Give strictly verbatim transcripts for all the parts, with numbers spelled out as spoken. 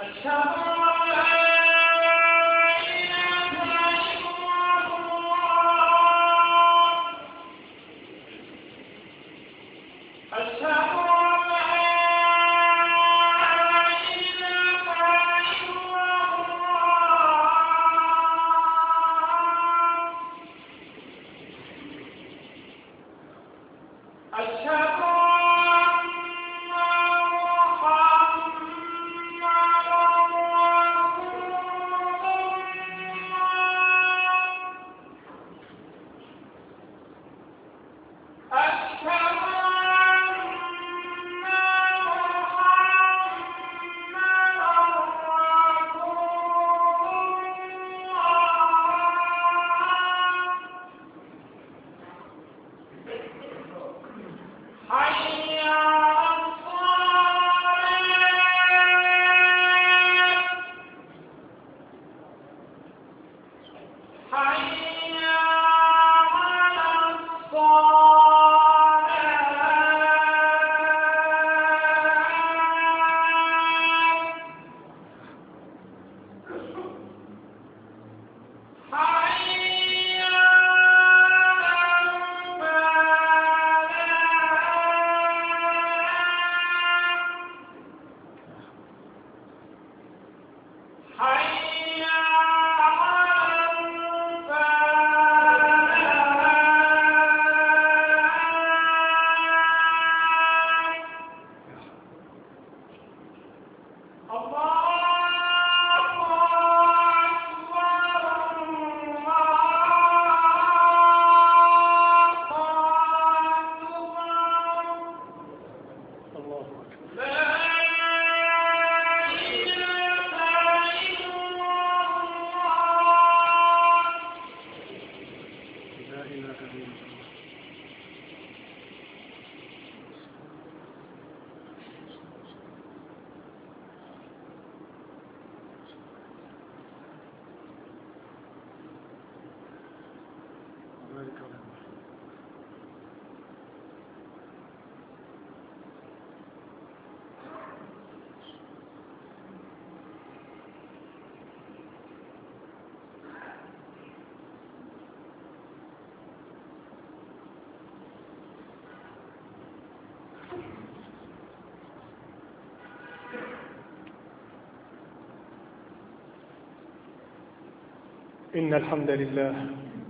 إن الحمد لله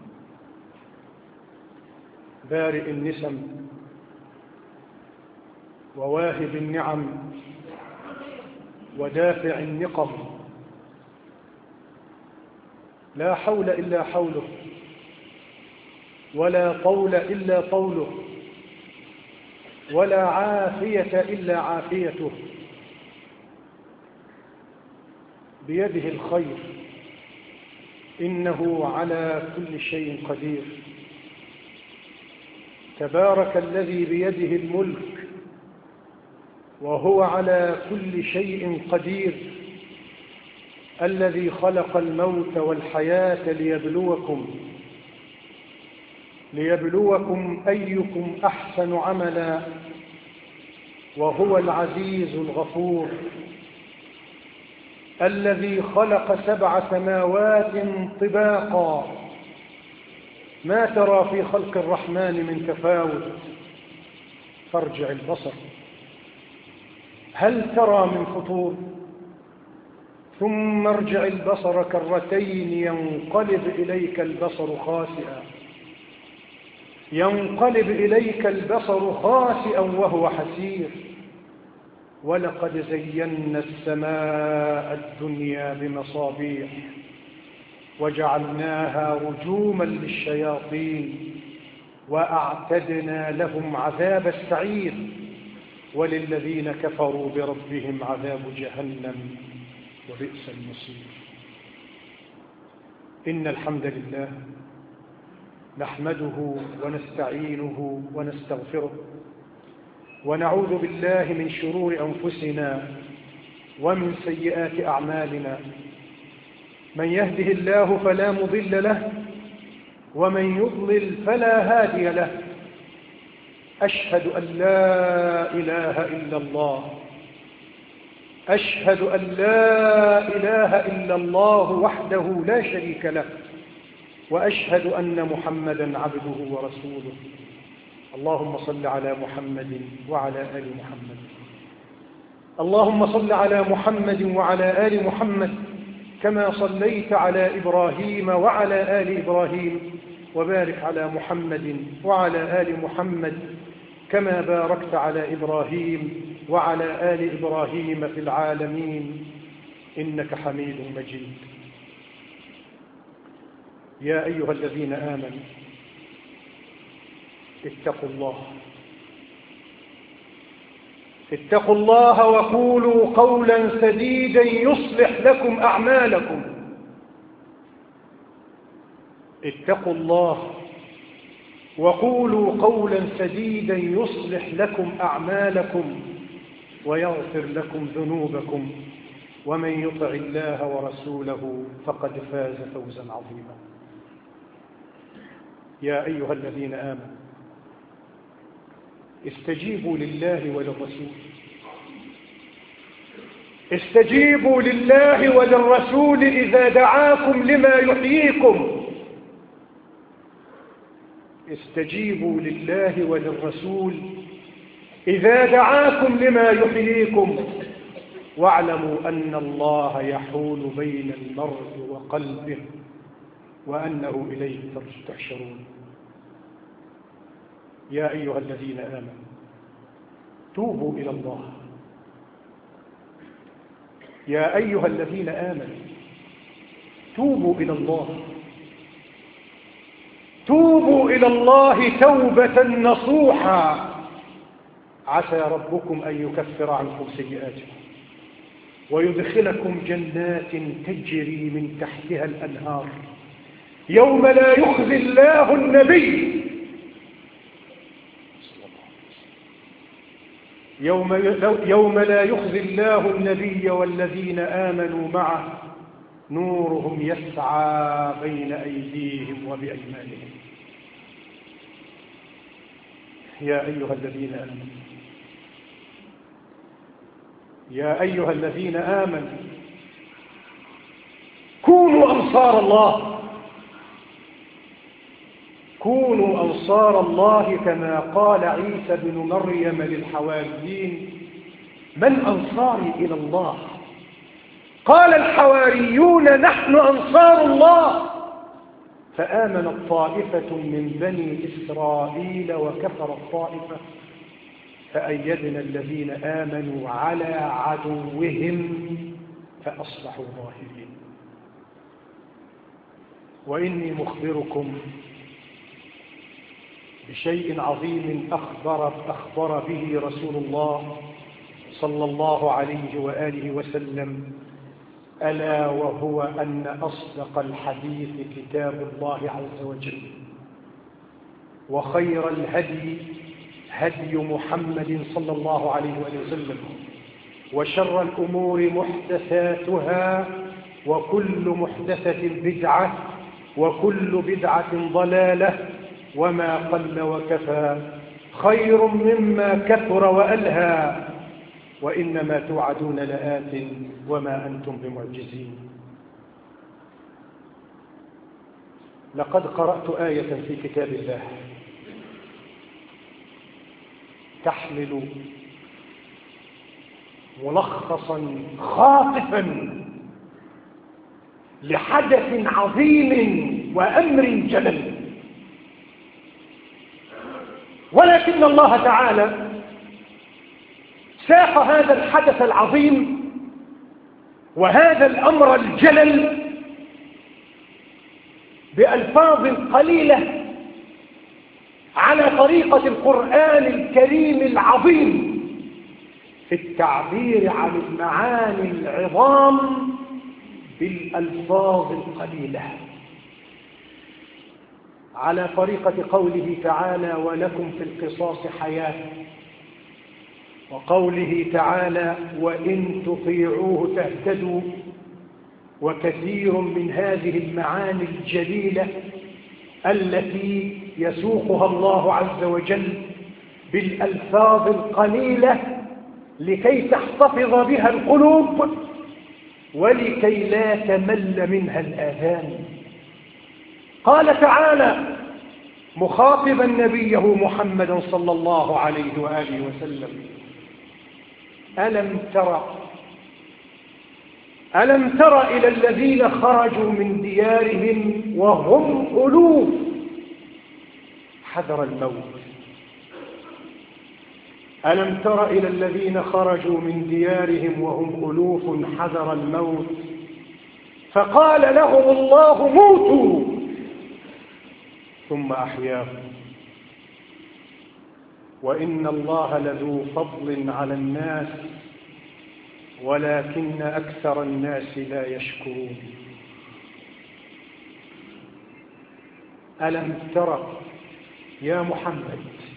بارئ النسم وواهب النعم ودافع النقم، لا حول إلا حوله ولا طول إلا طوله ولا عافية إلا عافيته، بيده الخير إنه على كل شيء قدير. تبارك الذي بيده الملك وهو على كل شيء قدير، الذي خلق الموت والحياة ليبلوكم ليبلوكم أيكم أحسن عملا، وهو العزيز الغفور، الذي خلق سبع سماوات طباقا ما ترى في خلق الرحمن من تفاوت، فارجع البصر هل ترى من فطور، ثم ارجع البصر كرتين ينقلب إليك البصر خاسئا ينقلب إليك البصر خاسئا وهو حسير. ولقد زينا السماء الدنيا بمصابيح وجعلناها رجوما للشياطين وأعتدنا لهم عذاب السعير، وللذين كفروا بربهم عذاب جهنم وبئس المصير. إن الحمد لله نحمده ونستعينه ونستغفره ونعوذ بالله من شرور أنفسنا ومن سيئات أعمالنا، من يهده الله فلا مضل له ومن يضلل فلا هادي له. أشهد أن لا إله إلا الله أشهد أن لا إله إلا الله وحده لا شريك له، وأشهد أن محمدا عبده ورسوله. اللهم صل على محمد وعلى آل محمد. اللهم صل على محمد وعلى آل محمد كما صليت على إبراهيم وعلى آل إبراهيم، وبارك على محمد وعلى آل محمد كما باركت على إبراهيم وعلى آل إبراهيم في العالمين إنك حميد مجيد. يا أيها الذين آمنوا اتقوا الله اتقوا الله وقولوا قولا سديدا يصلح لكم أعمالكم. اتقوا الله وقولوا قولا سديدا يصلح لكم أعمالكم ويغفر لكم ذنوبكم، ومن يطع الله ورسوله فقد فاز فوزا عظيما. يا أيها الذين آمنوا استجيبوا لله وللرسول استجيبوا لله وللرسول إذا دعاكم لما يحييكم. استجيبوا لله وللرسول إذا دعاكم لما يحييكم، واعلموا أن الله يحول بين المرء وقلبه وأنه إليه تحشرون. يا أيها الذين آمنوا توبوا إلى الله. يا أيها الذين آمنوا توبوا إلى الله توبوا إلى الله توبة نصوحا، عسى ربكم أن يكفر عنكم سيئاتكم ويدخلكم جنات تجري من تحتها الأنهار يوم لا يخزي الله النبي يوم, يوم لا يخزي الله النبي والذين آمنوا معه نورهم يسعى بين أيديهم وبأيمانهم. يا أيها الذين آمنوا يا أيها الذين آمنوا كونوا أنصار الله كونوا أنصار الله كما قال عيسى بن مريم للحواريين: من أنصاري إلى الله؟ قال الحواريون: نحن أنصار الله. فآمنت طائفة من بني إسرائيل وكفر الطائفة فأيدنا الذين آمنوا على عدوهم فأصبحوا ظاهرين. وإني مخبركم بشيء عظيم أخبر, أخبر به رسول الله صلى الله عليه وآله وسلم، ألا وهو أن أصدق الحديث كتاب الله عز وجل، وخير الهدي هدي محمد صلى الله عليه وآله وسلم، وشر الأمور محدثاتها، وكل محدثة بدعة، وكل بدعة ضلالة، وما قل وكفى خير مما كثر وألهى، وإنما توعدون لآت وما أنتم بمعجزين. لقد قرأت آية في كتاب الله تحمل ملخصا خاطفا لحدث عظيم وأمر جلل، ولكن الله تعالى ساق هذا الحدث العظيم وهذا الأمر الجلل بألفاظ قليلة على طريقة القرآن الكريم العظيم في التعبير عن المعاني العظام بالألفاظ القليلة، على طريقة قوله تعالى: ولكم في القصاص حياة، وقوله تعالى: وإن تطيعوه تهتدوا. وكثير من هذه المعاني الجليلة التي يسوقها الله عز وجل بالألفاظ القليلة لكي تحتفظ بها القلوب ولكي لا تمل منها الآذان. قال تعالى مخاطبا نبيه محمدا صلى الله عليه وآله وسلم: ألم تر ألم تر إلى الذين خرجوا من ديارهم وهم ألوف حذر الموت. ألم تر إلى الذين خرجوا من ديارهم وهم ألوف حذر الموت فقال لهم الله موتوا ثم أحياهم وإن الله لذو فضل على الناس ولكن أكثر الناس لا يشكرون. ألم تر يا محمد،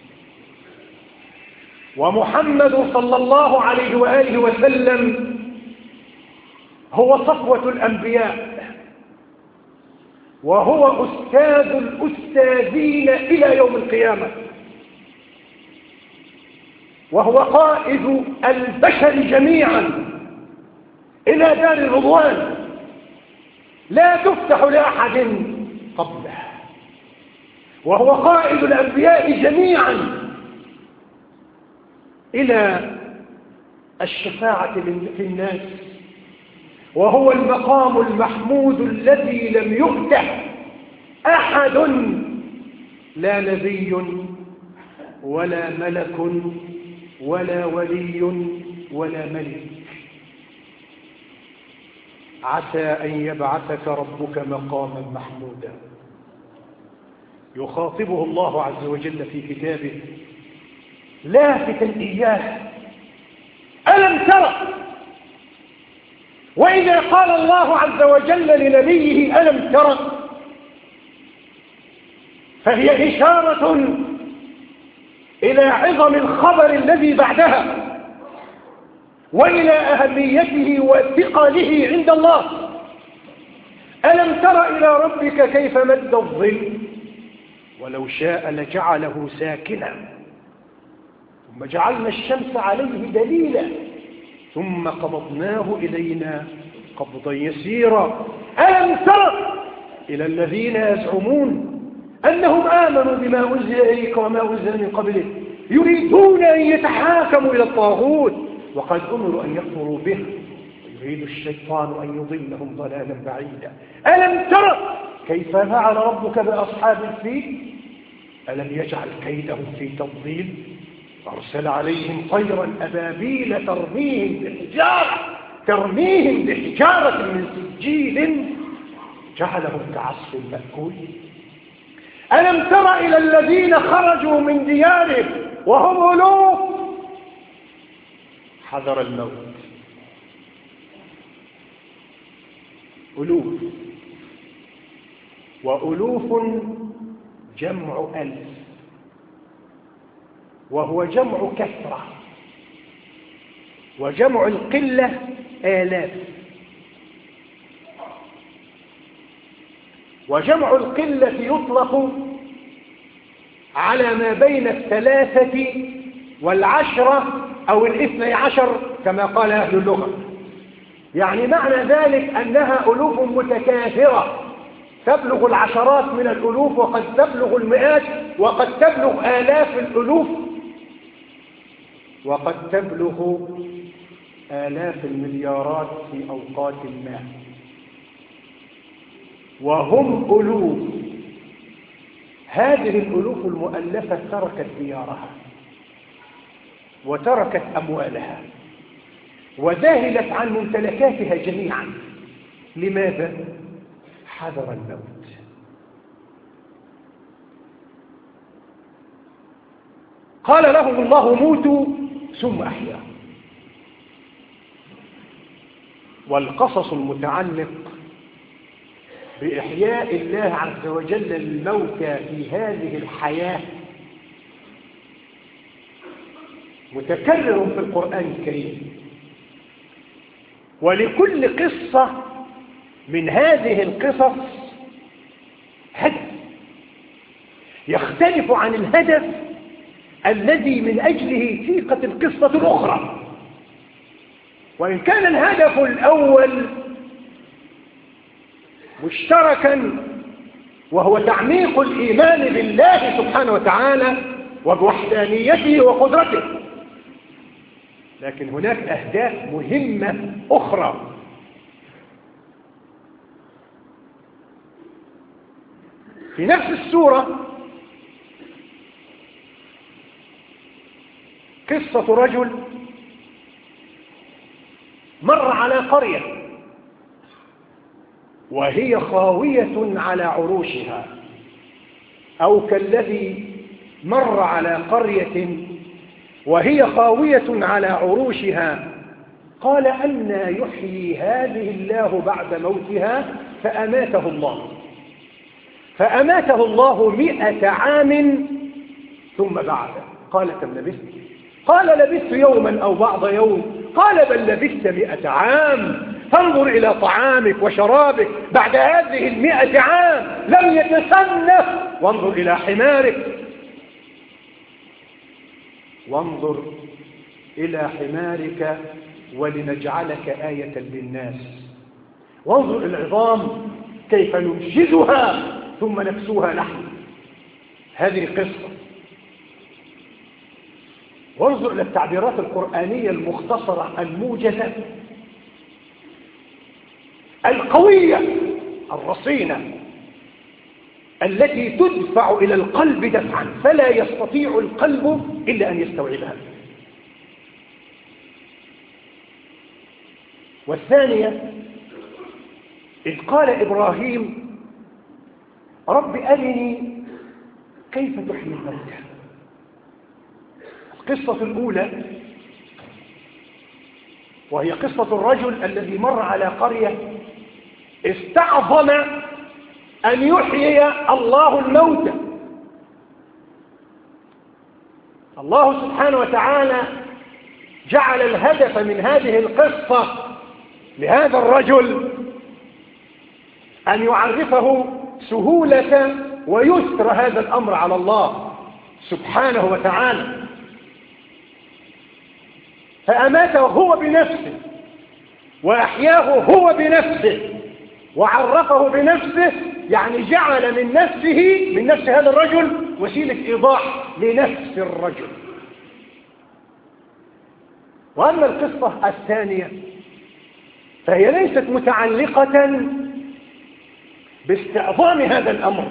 ومحمد صلى الله عليه وآله وسلم هو صفوة الأنبياء وهو أستاذ الأستاذين إلى يوم القيامة، وهو قائد البشر جميعا إلى دار الرضوان لا تفتح لأحد قبله، وهو قائد الأنبياء جميعا إلى الشفاعة في الناس، وهو المقام المحمود الذي لم يؤته أحد، لا نبي ولا ملك ولا ولي ولا ملك. عسى أن يبعثك ربك مقاما محمودا. يخاطبه الله عز وجل في كتابه لافتا إياه: ألم تر؟ وإذا قال الله عز وجل لنبيه ألم تر فهي إشارة إلى عظم الخبر الذي بعدها وإلى أهميته وثقله عند الله. ألم تر إلى ربك كيف مد الظل ولو شاء لجعله ساكنا ثم جعلنا الشمس عليه دليلا ثم قبضناه إلينا قبضا يسيرا. ألم تر إلى الذين يزعمون أنهم آمنوا بما أنزل إليك وما أنزل من قبلك يريدون أن يتحاكموا إلى الطاغوت وقد أمروا أن يكفروا به ويريد الشيطان أن يضلهم ضلالا بعيدا. ألم تر كيف فعل ربك بأصحاب الفيل ألم يجعل كيدهم في تضليل أرسل عليهم طيرا أبابيل ترميهم بحجارة ترميهم بحجارة من سجيل جعلهم كعصف مأكول. ألم تر إلى الذين خرجوا من ديارهم وهم ألوف حذر الموت. ألوف، وألوف جمع ألف، وهو جمع كثرة، وجمع القلة آلاف، وجمع القلة يطلق على ما بين الثلاثة والعشرة أو الاثني عشر كما قال أهل اللغة. يعني معنى ذلك أنها ألوف متكاثرة تبلغ العشرات من الألوف وقد تبلغ المئات وقد تبلغ آلاف الألوف وقد تبلغ آلاف المليارات في أوقات ما. وهم ألوف. هذه الألوف المؤلفة تركت ديارها وتركت أموالها وذهلت عن ممتلكاتها جميعا. لماذا؟ حذر الموت. قال لهم الله موتوا ثم أحياهم. والقصص المتعلق بإحياء الله عز وجل الموتى في هذه الحياة متكرر في القرآن الكريم، ولكل قصة من هذه القصص هدف يختلف عن الهدف الذي من أجله سيقت القصة الأخرى. وإن كان الهدف الأول مشتركا وهو تعميق الإيمان بالله سبحانه وتعالى وبوحدانيته وقدرته، لكن هناك أهداف مهمة أخرى. في نفس السورة قصة رجل مر على قرية وهي خاوية على عروشها، أو كالذي مر على قرية وهي خاوية على عروشها قال أنى يحيي هذه الله بعد موتها فأماته الله فأماته الله مئة عام ثم بعثه. قال كم لبثت؟ قال لبثت يوما أو بعض يوم. قال بل لبثت مئة عام، فانظر إلى طعامك وشرابك بعد هذه المئة عام لم يتسنف، وانظر إلى حمارك وانظر إلى حمارك ولنجعلك آية للناس، وانظر إلى العظام كيف ننشزها ثم نكسوها لحم. هذه القصة. وانظر إلى التعبيرات القرآنية المختصرة الموجزة القوية الرصينة التي تدفع إلى القلب دفعا فلا يستطيع القلب إلا أن يستوعبها. والثانية إذ قال إبراهيم رب أرني كيف تحيي الموتى. القصة الأولى وهي قصة الرجل الذي مر على قرية استعظم أن يحيي الله الموتى. الله سبحانه وتعالى جعل الهدف من هذه القصة لهذا الرجل أن يعرفه سهولة ويسر هذا الأمر على الله سبحانه وتعالى، فأماته هو بنفسه وأحياه هو بنفسه وعرفه بنفسه، يعني جعل من نفسه من نفس هذا الرجل وسيلة إيضاح لنفس الرجل. وأما القصة الثانية فهي ليست متعلقة باستعظام هذا الأمر،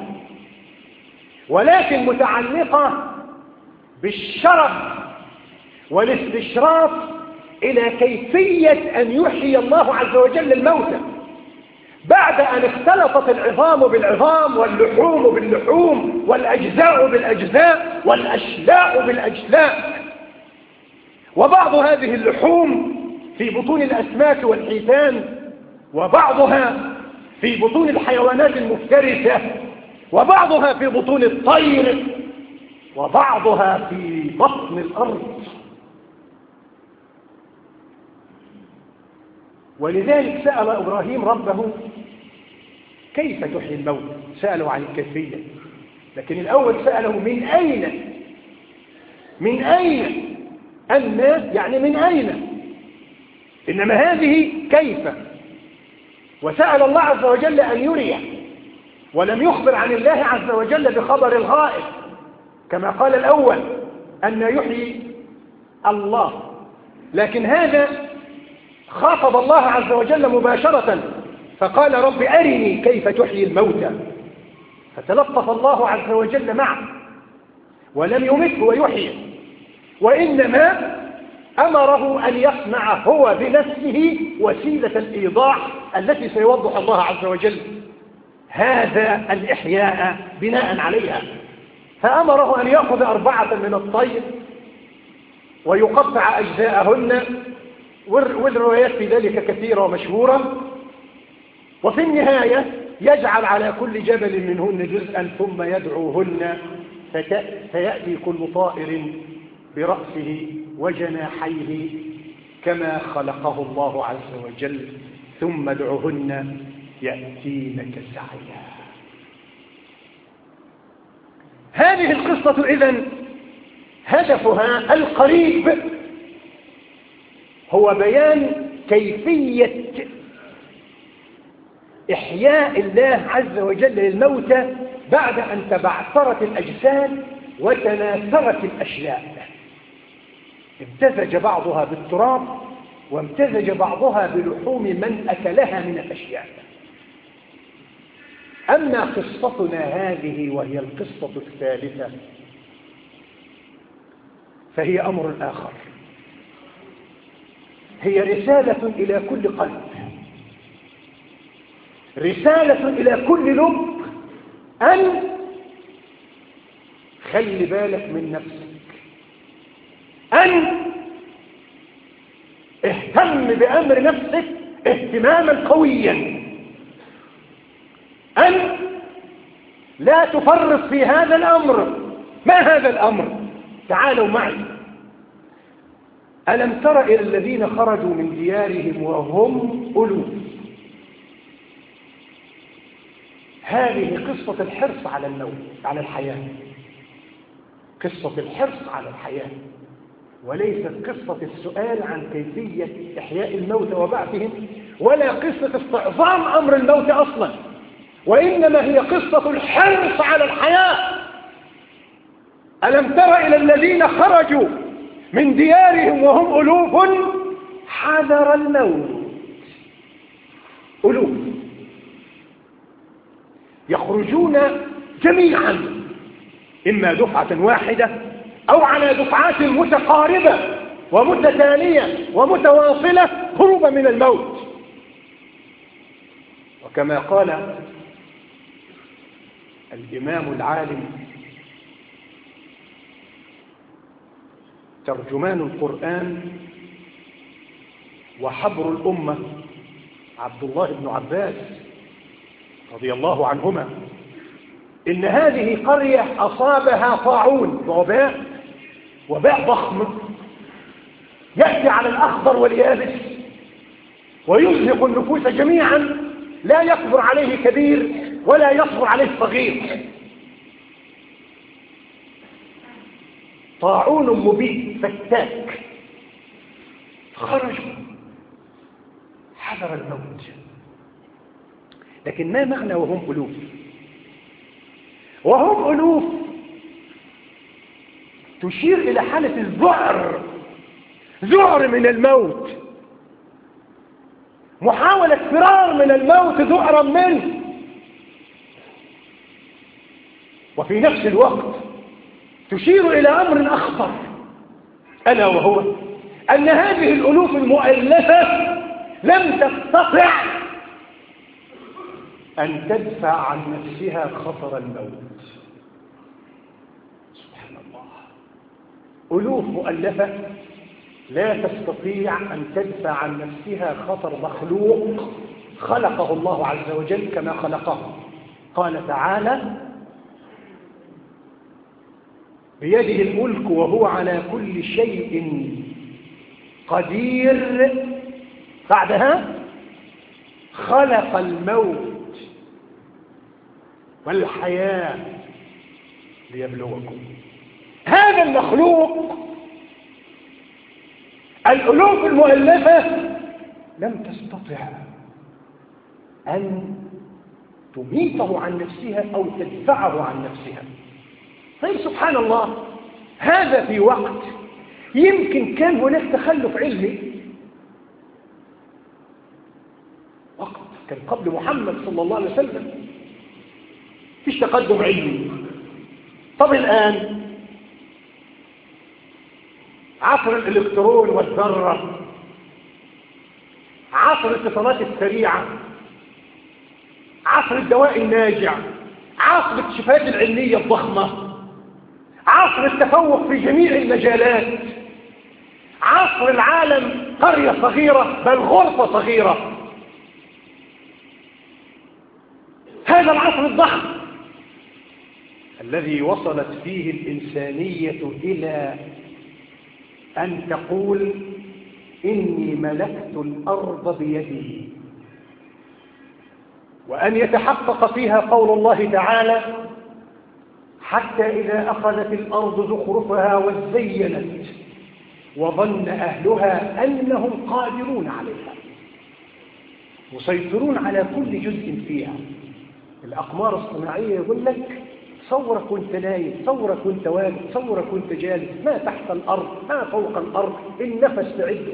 ولكن متعلقة بالشرف والاستشراف إلى كيفية أن يحيي الله عز وجل الموتى بعد أن اختلطت العظام بالعظام واللحوم باللحوم والأجزاء بالأجزاء والأشلاء بالأجلاء، وبعض هذه اللحوم في بطون الأسماك والحيتان، وبعضها في بطون الحيوانات المفترسة، وبعضها في بطون الطير، وبعضها في بطن الأرض. ولذلك سأل إبراهيم ربه كيف تحيي الموت، سأله عن الكيفية، لكن الأول سأله من أين، من أين أن يعني من أين، إنما هذه كيف. وسأل الله عز وجل أن يريه، ولم يخبر عن الله عز وجل بخبر الغائب كما قال الأول أن يحيي الله، لكن هذا خاطب الله عز وجل مباشرة فقال رب أرني كيف تحيي الموتى، فتلطف الله عز وجل معه ولم يمته ويحيي، وإنما أمره أن يصنع هو بنفسه وسيلة الإيضاح التي سيوضح الله عز وجل هذا الإحياء بناء عليها. فأمره أن يأخذ أربعة من الطير ويقطع أجزاءهن، والروايات في ذلك كثيرة ومشهورة، وفي النهاية يجعل على كل جبل منهن جزءا ثم يدعوهن فيأتي كل طائر برأسه وجناحيه كما خلقه الله عز وجل ثم ادعهن يأتينك سعيا. هذه القصة إذن هدفها القريب هو بيان كيفية إحياء الله عز وجل للموتى بعد أن تبعثرت الأجساد وتناثرت الأشلاء، امتزج بعضها بالتراب وامتزج بعضها بلحوم من أكلها من الأشياء. أما قصتنا هذه وهي القصة الثالثة فهي أمر آخر، هي رسالة إلى كل قلب، رسالة إلى كل لب، أن خلي بالك من نفسك، أن اهتم بأمر نفسك اهتماما قويا، أن لا تفرط في هذا الأمر. ما هذا الأمر؟ تعالوا معي. ألم تر إلى الذين خرجوا من ديارهم وهم ألوف؟ هذه قصة الحرص على الموت، على الحياة، قصة الحرص على الحياة، وليست قصة السؤال عن كيفية إحياء الموت وبعثهم، ولا قصة استعظام أمر الموت أصلا، وإنما هي قصة الحرص على الحياة. ألم تر إلى الذين خرجوا من ديارهم وهم ألوف حذر الموت، ألوف يخرجون جميعا، إما دفعة واحدة أو على دفعات متقاربة ومتتالية ومتواصلة هروبا من الموت. وكما قال الإمام العالم ترجمان القرآن وحبر الأمة عبد الله بن عباس رضي الله عنهما، إن هذه قرية أصابها طاعون، وباء وباء ضخم يأتي على الأخضر واليابس ويزهق النفوس جميعا، لا يصبر عليه كبير ولا يصبر عليه صغير. طاعون مبيد فتاك، خرجوا حذر الموت. لكن ما معنى وهم ألوف؟ وهم ألوف تشير إلى حالة الذعر، ذعر من الموت، محاولة فرار من الموت ذعرا منه. وفي نفس الوقت تشير إلى أمر أخطر، ألا وهو أن هذه الألوف المؤلفة لم تستطع أن تدفع عن نفسها خطر الموت. سبحان الله، ألوف مؤلفة لا تستطيع أن تدفع عن نفسها خطر مخلوق خلقه الله عز وجل كما خلقه. قال تعالى: بيده الملك وهو على كل شيء قدير. بعدها خلق الموت والحياة ليبلوكم. هذا المخلوق الألوف المؤلفة لم تستطع أن تميته عن نفسها أو تدفعه عن نفسها. طيب سبحان الله، هذا في وقت يمكن كان هناك تخلف علمي، وقت كان قبل محمد صلى الله عليه وسلم فيش تقدم علمي. طب الآن عصر الإلكترون والذرة، عصر الاتصالات السريعة، عصر الدواء الناجع، عصر الاكتشافات العلمية الضخمة، عصر التفوق في جميع المجالات، عصر العالم قرية صغيرة بل غرفة صغيرة. هذا العصر الضخم الذي وصلت فيه الإنسانية إلى أن تقول: إني ملكت الأرض بيدي، وأن يتحقق فيها قول الله تعالى: حتى إذا أخذت الأرض زخرفها وزينت وظن أهلها أنهم قادرون عليها، مسيطرون على كل جزء فيها. الأقمار الصناعية يقول لك صورك وانت نايم، صورك وانت واقف، صورك وانت جالس، ما تحت الأرض ما فوق الأرض، النفس تعده.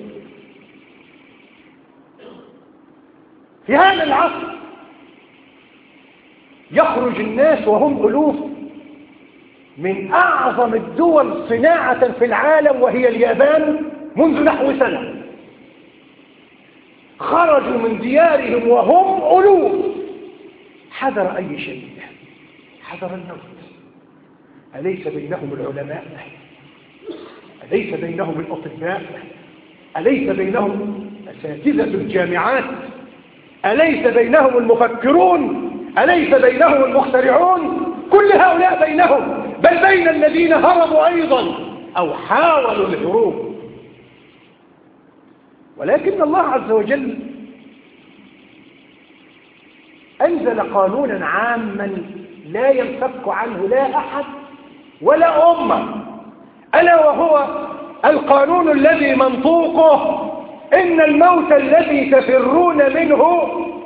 في هذا العصر يخرج الناس وهم ألوف من أعظم الدول صناعة في العالم وهي اليابان منذ نحو سنة، خرجوا من ديارهم وهم ألوف حذر أي شيء، حذر الموت. أليس بينهم العلماء؟ أليس بينهم الأطباء؟ أليس بينهم أساتذة الجامعات؟ أليس بينهم المفكرون؟ أليس بينهم المخترعون؟ كل هؤلاء بينهم، بل بين الذين هربوا أيضا أو حاولوا الهروب. ولكن الله عز وجل أنزل قانونا عاما لا ينفك عنه لا أحد ولا أمة، ألا وهو القانون الذي منطوقه إن الموت الذي تفرون منه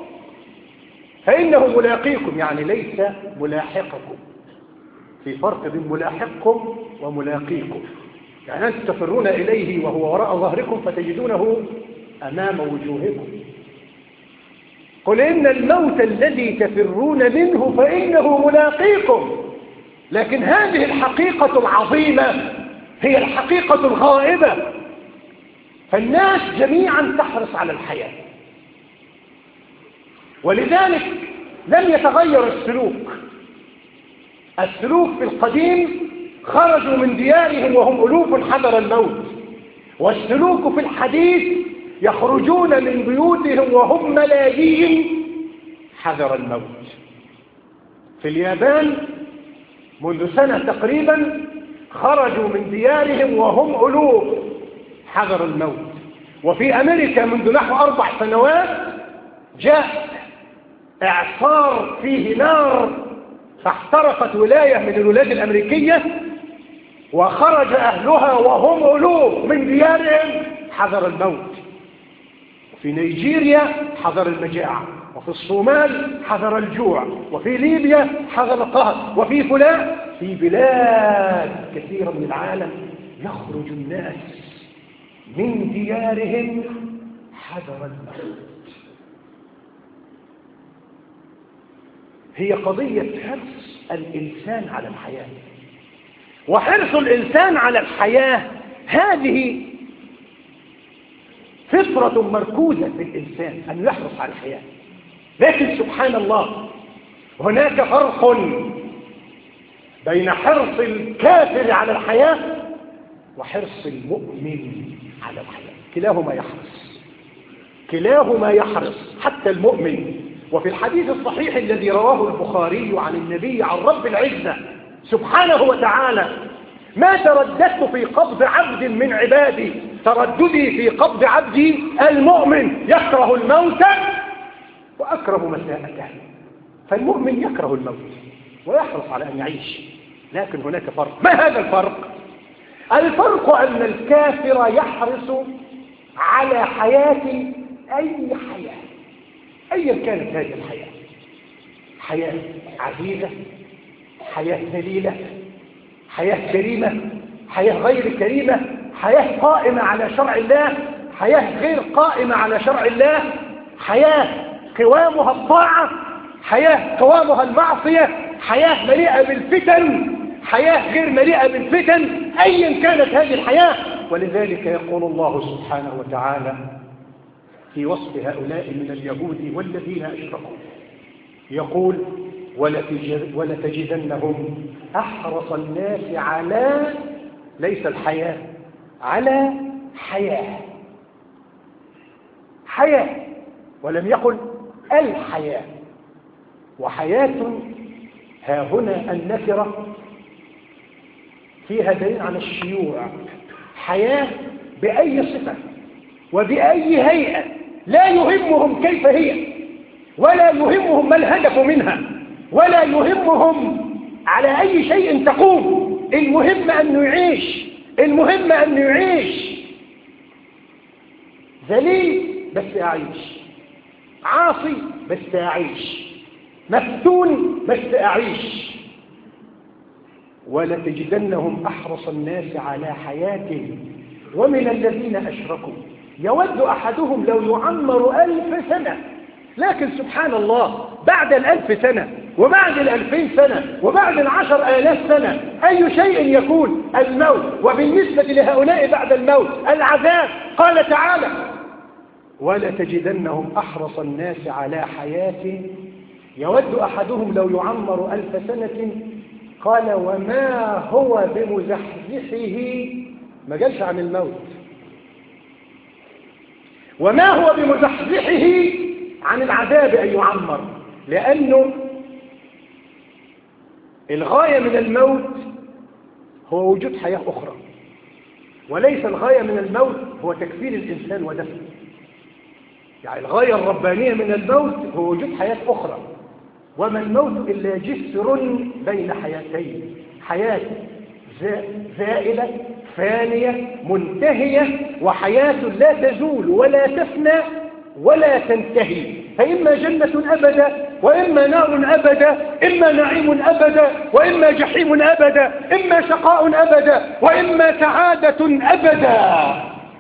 فإنه ملاقيكم، يعني ليس ملاحقكم. في فرق بين ملاحقكم وملاقيكم، يعني أنتم تفرون إليه وهو وراء ظهركم فتجدونه أمام وجوهكم. قل إن الموت الذي تفرون منه فإنه ملاقيكم. لكن هذه الحقيقة العظيمة هي الحقيقة الغائبة، فالناس جميعا تحرص على الحياة، ولذلك لم يتغير السلوك. السلوك في القديم خرجوا من ديارهم وهم ألوف حذر الموت، والسلوك في الحديث يخرجون من بيوتهم وهم ملايين حذر الموت. في اليابان منذ سنة تقريبا خرجوا من ديارهم وهم ألوف حذر الموت. وفي أمريكا منذ نحو أربع سنوات جاء إعصار فيه نار فاحترقت ولاية من الولايات الأمريكية وخرج أهلها وهم ألوف من ديارهم حذر الموت. في نيجيريا حذر المجاعة، وفي الصومال حذر الجوع، وفي ليبيا حذر القهر، وفي فلان في بلاد كثيرة من العالم يخرج الناس من ديارهم حذر الموت. هي قضية حرص الإنسان على الحياة، وحرص الإنسان على الحياة هذه فطرة مركوزة في الإنسان أن يحرص على الحياة. لكن سبحان الله هناك فرق بين حرص الكافر على الحياة وحرص المؤمن على الحياة. كلاهما يحرص، كلاهما يحرص حتى المؤمن. وفي الحديث الصحيح الذي رواه البخاري عن النبي عن رب العزة سبحانه وتعالى: ما ترددت في قبض عبد من عبادي ترددي في قبض عبدي المؤمن يكره الموت وأكره مساءته. فالمؤمن يكره الموت ويحرص على أن يعيش، لكن هناك فرق. ما هذا الفرق؟ الفرق أن الكافر يحرص على حياة أي حياة أيا كانت هذه الحياة، حياة عزيزة، حياة ذليلة، حياة كريمة، حياة غير كريمة، حياة قائمة على شرع الله، حياة غير قائمة على شرع الله، حياة قوامها الطاعة، حياة قوامها المعصية، حياة مليئة بالفتن، حياة غير مليئة بالفتن، أيا كانت هذه الحياة. ولذلك يقول الله سبحانه وتعالى في وصف هؤلاء من اليهود والذين أشركوا، يقول: ولتجدنهم أحرص الناس على، ليس الحياة، على حياة، حياة، ولم يقل الحياة. وحياة ها هنا النكرة فيها دليل على الشيوع. حياة بأي صفة وبأي هيئة لا يهمهم كيف هي، ولا يهمهم ما الهدف منها، ولا يهمهم على أي شيء تقوم. المهم أنه يعيش، المهم أنه يعيش ذليل بس أعيش، عاصي بس أعيش، مفتون بس أعيش. ولتجدنهم أحرص الناس على حياة ومن الذين أشركوا يود أحدهم لو يعمر ألف سنة. لكن سبحان الله، بعد الألف سنة وبعد الألفين سنة وبعد العشر آلاف سنة أي شيء يكون؟ الموت. وبالنسبة لهؤلاء بعد الموت العذاب. قال تعالى: ولتجدنهم أحرص الناس على حياة يود أحدهم لو يعمر ألف سنة. قال: وما هو بمزحزحه، ما قالش عن الموت، وما هو بمزحزحه عن العذاب أن يعمر، لأنه الغاية من الموت هو وجود حياة أخرى، وليس الغاية من الموت هو تكفير الإنسان ودفنه. يعني الغاية الربانية من الموت هو وجود حياة أخرى. وما الموت إلا جسر بين حياتين، حياة زائلة فانية منتهية، وحياة لا تزول ولا تفنى ولا تنتهي، فإما جنة أبدا وإما نار أبدا، إما نعيم أبدا وإما جحيم أبدا، إما شقاء أبدا وإما سعادة أبدا.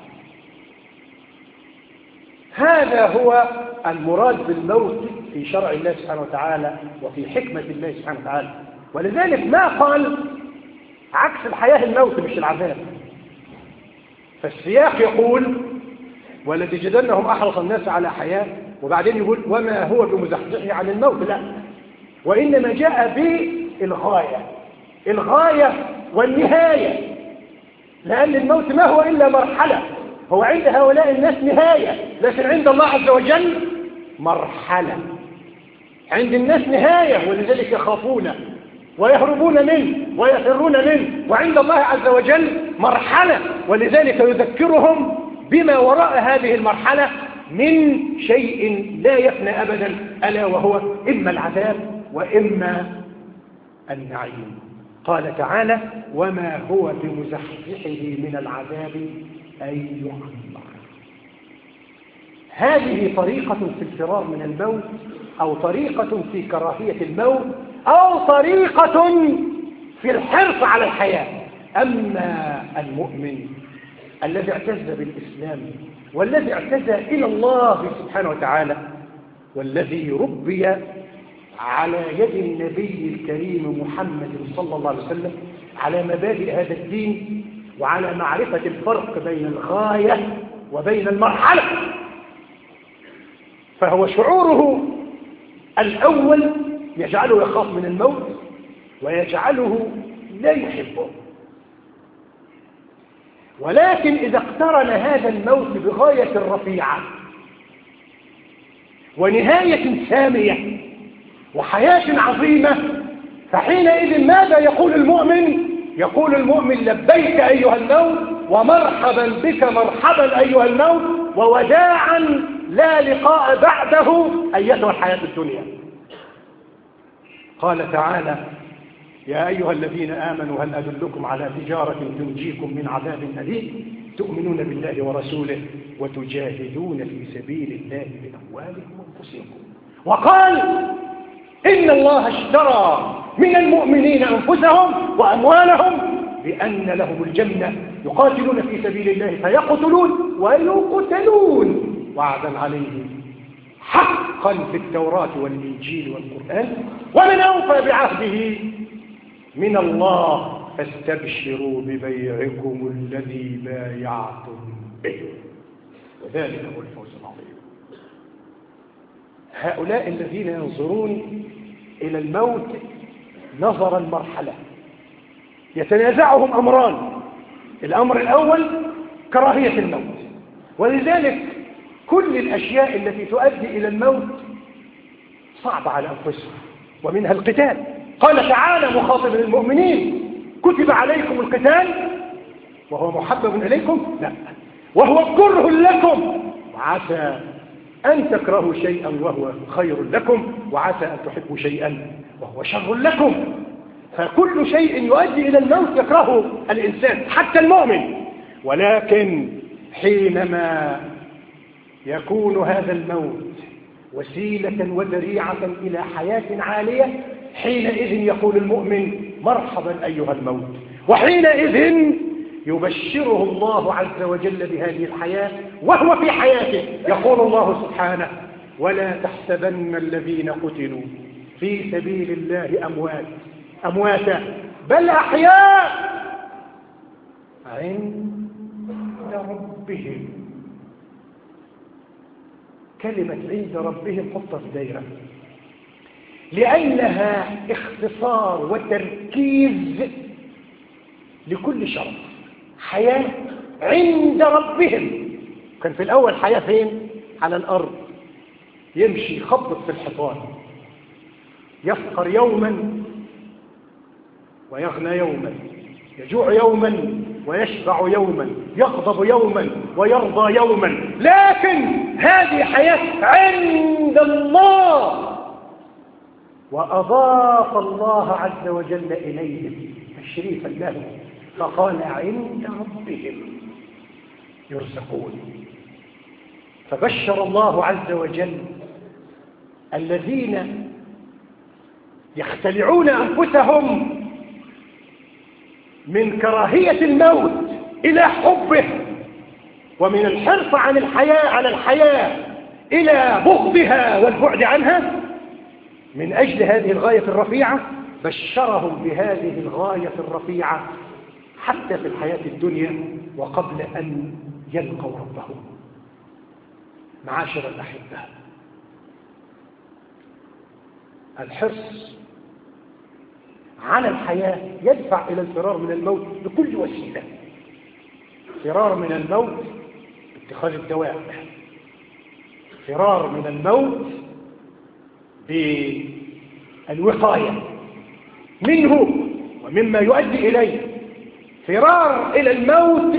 هذا هو المراد بالموت في شرع الله سبحانه وتعالى وفي حكمة الله سبحانه وتعالى. ولذلك ما قال عكس الحياة الموت مش العذاب. فالسياق يقول: ولتجدنهم أحرص الناس على حياة، وبعدين يقول: وما هو بمزحزحه عن الموت. لا، وإنما جاء بالغاية، الغاية والنهاية، لأن الموت ما هو إلا مرحلة. هو عند هؤلاء الناس نهاية، لكن عند الله عز وجل مرحلة. عند الناس نهاية، ولذلك يخافون ويهربون منه ويفرون منه، وعند الله عز وجل مرحلة، ولذلك يذكرهم بما وراء هذه المرحلة من شيء لا يفنى أبدا، ألا وهو إما العذاب وإما النعيم. قال تعالى: وما هو بمزحزحه من العذاب أن يعمر. هذه طريقة في الفرار من الموت، أو طريقة في كراهية الموت، أو طريقة في الحرص على الحياة. أما المؤمن الذي اعتز بالإسلام والذي اعتز إلى الله سبحانه وتعالى، والذي ربي على يد النبي الكريم محمد صلى الله عليه وسلم على مبادئ هذا الدين وعلى معرفة الفرق بين الغاية وبين المرحلة، فهو شعوره الأول يجعله يخاف من الموت ويجعله لا يحبه. ولكن إذا اقترن هذا الموت بغاية رفيعة ونهاية سامية وحياة عظيمة، فحينئذ ماذا يقول المؤمن؟ يقول المؤمن: لبيك أيها الموت، ومرحبا بك مرحبا أيها الموت، ووداعا لا لقاء بعده أيتها الحياة الدنيا. قال تعالى: يا أيها الذين آمنوا هل أدلكم على تجارة تنجيكم من عذاب أليم تؤمنون بالله ورسوله وتجاهدون في سبيل الله بأموالكم وأنفسكم. وقال: إن الله اشترى من المؤمنين أنفسهم وأموالهم بأن لهم الجنة يقاتلون في سبيل الله فيقتلون ويقتلون وعدا عليه حقا في التوراة والإنجيل والقرآن ومن أوفى بعهده من الله فاستبشروا ببيعكم الذي بايعتم به وذلك هو الفوز العظيم. هؤلاء الذين ينظرون إلى الموت نظر المرحلة يتنازعهم أمران. الأمر الأول كراهية الموت، ولذلك كل الأشياء التي تؤدي إلى الموت صعبة على أنفسهم، ومنها القتال. قال تعالى مخاطبا المؤمنين: كتب عليكم القتال وهو محبب إليكم؟ لا، وهو كره لكم، وعسى أن تكرهوا شيئا وهو خير لكم، وعسى أن تحبوا شيئا وهو شر لكم. فكل شيء يؤدي إلى الموت يكرهه الإنسان حتى المؤمن، ولكن حينما يكون هذا الموت وسيلة وذريعة إلى حياة عالية، حينئذ يقول المؤمن مرحبا أيها الموت، وحينئذ يبشره الله عز وجل بهذه الحياة وهو في حياته. يقول الله سبحانه: ولا تحسبن الذين قتلوا في سبيل الله أموات أمواتا بل أحياء عند ربهم. كلمة عند ربهم حطها في دايرة، لأنها اختصار وتركيز لكل شرف. حياة عند ربهم. كان في الأول حياة فين؟ على الأرض، يمشي يخبط في الحيطان، يفقر يوما ويغنى يوما، يجوع يوما ويشبع يوما، يغضب يوما ويرضى يوما. لكن هذه حياة عند الله، وأضاف الله عز وجل إليهم تشريفا له فقال عند ربهم يرزقون. فبشر الله عز وجل الذين يختلعون أنفسهم من كراهية الموت إلى حبه، ومن الحرص عن الحياة على الحياة إلى بغضها والبعد عنها من أجل هذه الغاية الرفيعة. بشرهم بهذه الغاية الرفيعة حتى في الحياة الدنيا وقبل أن يلقوا ربهم. معاشر الأحبة، الحرص على الحياة يدفع إلى الفرار من الموت بكل وسيلة. فرار من الموت باتخاذ الدواء، فرار من الموت بالوقاية منه ومما يؤدي إليه، فرار إلى الموت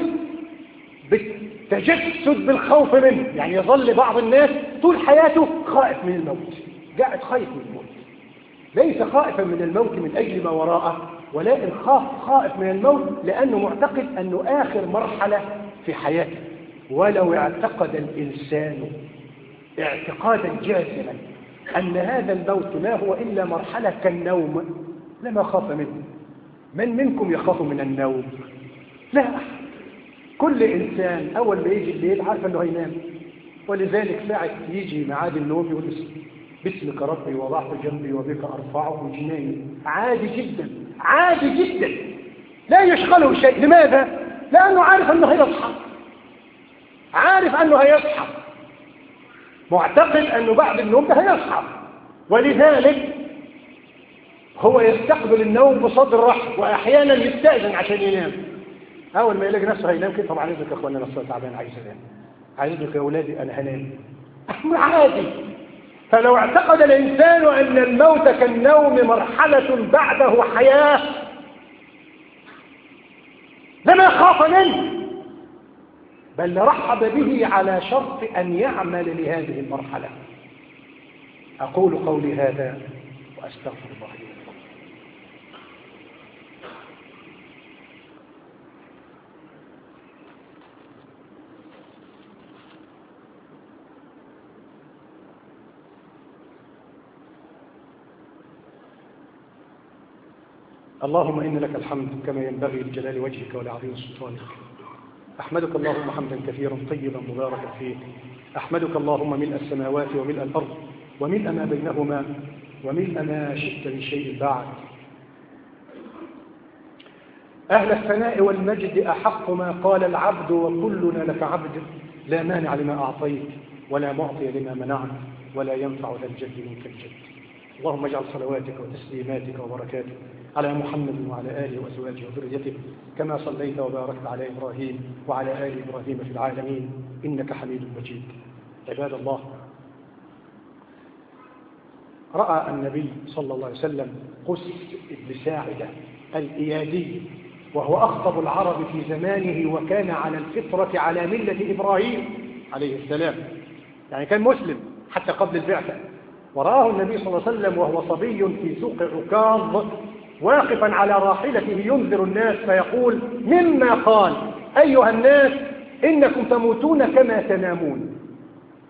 بالتجسد بالخوف منه. يعني يظل بعض الناس طول حياته خائف من الموت، قاعد خائف من الموت، ليس خائفا من الموت من أجل ما وراءه، ولكن خاف خائف من الموت لأنه معتقد أنه آخر مرحلة في حياته. ولو اعتقد الإنسان اعتقادا جازما أن هذا الموت ما هو إلا مرحلة كالنوم لما خاف منه. من منكم يخاف من النوم؟ لا أحد. كل إنسان أول ما يجي الليل عارف أنه هينام، ولذلك ساعة يجي معاد النوم يقول باسمك ربي وضعت جنبي وبك أرفعه جناني. عادي جدا، عادي جدا، لا يشغله شيء. لماذا؟ لأنه عارف أنه هيصحى، عارف أنه هيصحى، معتقد أنه بعد النوم ده هيصحى، ولذلك هو يستقبل النوم بصدر رحب، وأحيانا يستأذن عشان ينام. أول ما يلاقي نفسه هينام كده، طبعا يقول يا أخوانا أنا تعبان عايز أنام، عايز لك يا أولادي أنا هنام. عادي. فلو اعتقد الإنسان أن الموت كالنوم مرحلة بعده حياة لما خاف منه، بل رحب به على شرط أن يعمل لهذه المرحلة. أقول قولي هذا وأستغفر الله لي ولكم. اللهم إن لك الحمد كما ينبغي لجلال وجهك ولعظيم سلطانك. أحمدك اللهم حمدا كثيرا طيبا مباركا فيه. أحمدك اللهم ملء السماوات وملء الأرض وملء ما بينهما وملء ما شئت من شيء بعد. أهل الثناء والمجد أحق ما قال العبد وكلنا لك عبد، لا مانع لما أعطيت ولا معطي لما منعت ولا ينفع ذا الجد منك الجد. اللهم اجعل صلواتك وتسليماتك وبركاتك على محمد وعلى آله وأزواجه وذريته كما صليت وباركت على إبراهيم وعلى آل إبراهيم في العالمين إنك حميد مجيد. عباد الله، رأى النبي صلى الله عليه وسلم قس بن ساعدة الإيادي وهو أخطب العرب في زمانه، وكان على الفطرة على ملة إبراهيم عليه السلام، يعني كان مسلم حتى قبل البعثة. ورآه النبي صلى الله عليه وسلم وهو صبي في سوق عكاظ واقفا على راحلته ينذر الناس فيقول مما قال: أيها الناس إنكم تموتون كما تنامون.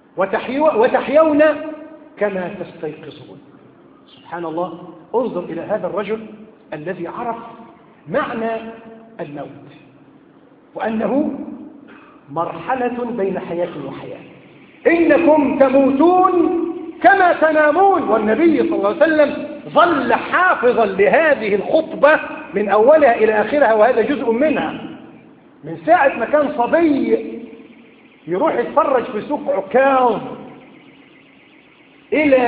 وتحيون كما تستيقظون. سبحان الله. انظر إلى هذا الرجل الذي عرف معنى الموت وأنه مرحلة بين حياة وحياة. إنكم تموتون كما تنامون. والنبي صلى الله عليه وسلم ظل حافظا لهذه الخطبة من أولها إلى آخرها، وهذا جزء منها. من ساعة ما كان صبي يروح يتفرج في سوق عكاظ إلى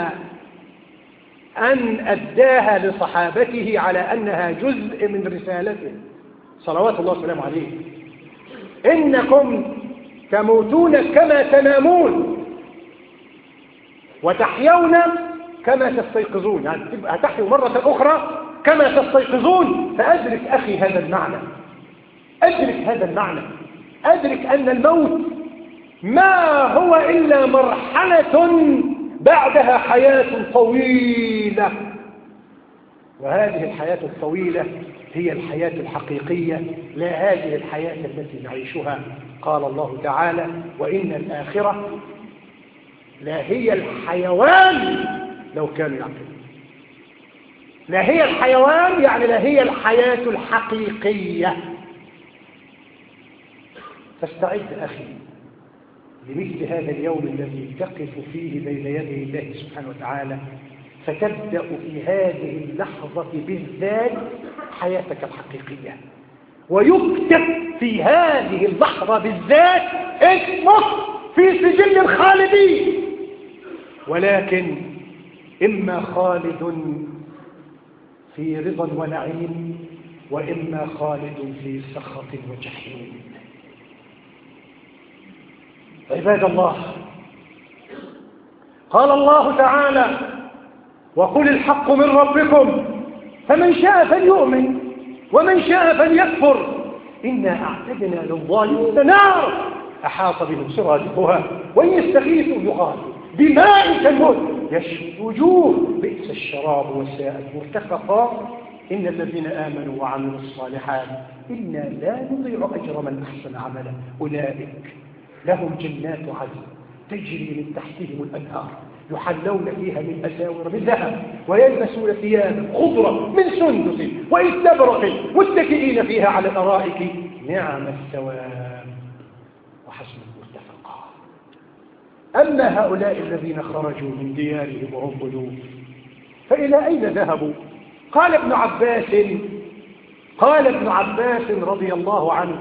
أن أداها لصحابته على أنها جزء من رسالته صلوات الله وسلامه عليه. إنكم تموتون كما تنامون وتحيون كما تستيقظون، يعني تبقى تحيوا مرة أخرى كما تستيقظون. فأدرك أخي هذا المعنى، أدرك هذا المعنى، أدرك أن الموت ما هو إلا مرحلة بعدها حياة طويلة، وهذه الحياة الطويلة هي الحياة الحقيقية، لا هذه الحياة التي نعيشها. قال الله تعالى: وإن الآخرة لا هي الحيوان لو كانوا يعقلون. لا هي الحيوان يعني لا هي الحياة الحقيقية. فاستعد أخي لمثل هذا اليوم الذي تقف فيه بين يدي الله سبحانه وتعالى، فتبدأ في هذه اللحظة بالذات حياتك الحقيقية، ويكتب في هذه اللحظة بالذات اسمك في سجل الخالدين. ولكن إما خالد في رضا ونعيم، وإما خالد في سخط وجحيم. عباد الله، قال الله تعالى: وقل الحق من ربكم فمن شاء فليؤمن ومن شاء فليكفر إنا أعتدنا للظالمين نار أحاط بهم سرادقها وإن يستغيثوا يغاثوا بماء كالمهل يشوي الوجوه بئس الشراب وساءت مرتفقا إن الذين آمنوا وعملوا الصالحات إنا لا نضيع أجر من أحسن عملا أولئك لهم جنات عدن تجري من تحتهم الأنهار يحلون فيها من أساور من ذهب ويلبسون ثيابا خضرا من سندس واستبرق متكئين فيها على الأرائك نعم الثواب وحسن مرتفقا. أما هؤلاء الذين خرجوا من ديارهم وهم قلوب فإلى أين ذهبوا؟ قال ابن عباس قال ابن عباس رضي الله عنه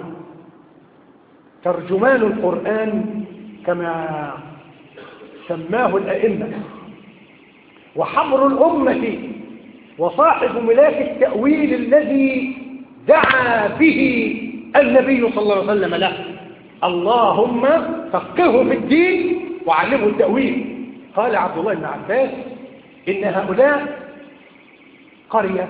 ترجمان القرآن كما سماه الأئمة وحبر الأمة وصاحب ملاك التأويل الذي دعا به النبي صلى الله عليه وسلم له: اللهم فقهه في الدين وعلمه التأويل. قال عبد الله بن عباس إن هؤلاء قرية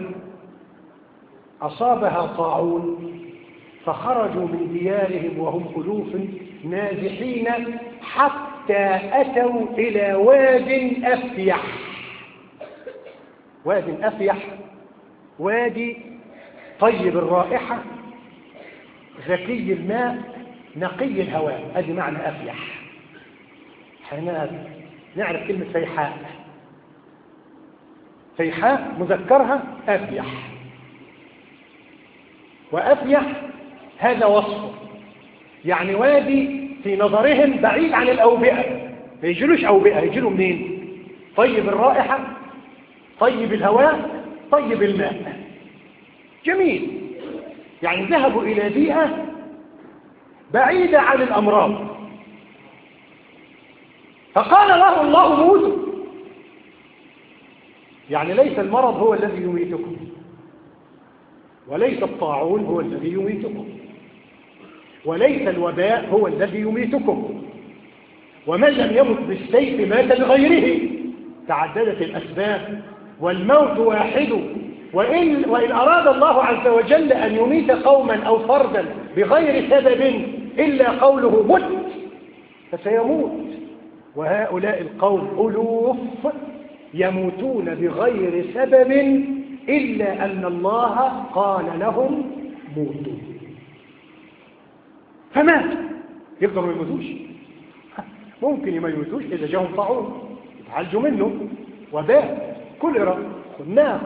أصابها طاعون فخرجوا من ديارهم وهم ألوف نازحين حتى أتوا إلى واد أفيح. واد أفيح وادي طيب الرائحة ذكي الماء نقي الهواء، هذه معنى أفيح. حينئذ نعرف كلمة فيحاء. فيحاء مذكرها أفيح، وأفيح هذا وصفه، يعني وادي في نظرهم بعيد عن الأوبئة، ما يجلوش أوبئة، يجلوا منين؟ طيب الرائحة، طيب الهواء، طيب الماء، جميل. يعني ذهبوا إلى بيئة بعيدة عن الأمراض. فقال له الله موتوا، يعني ليس المرض هو الذي يميتكم، وليس الطاعون هو الذي يميتكم، وليس الوباء هو الذي يميتكم، ومن لم يمت بالسيف مات بغيره. تعددت الأسباب والموت واحد، وإن, وإن أراد الله عز وجل أن يميت قوما أو فردا بغير سبب إلا قوله مت فسيموت. وهؤلاء القوم ألوف يموتون بغير سبب إلا أن الله قال لهم موتوا، فمات. يقدروا يموتوش؟ ممكن ما يموتوش إذا جاهم طاعون يتعالجوا منه، وباء، كوليرا، خناق،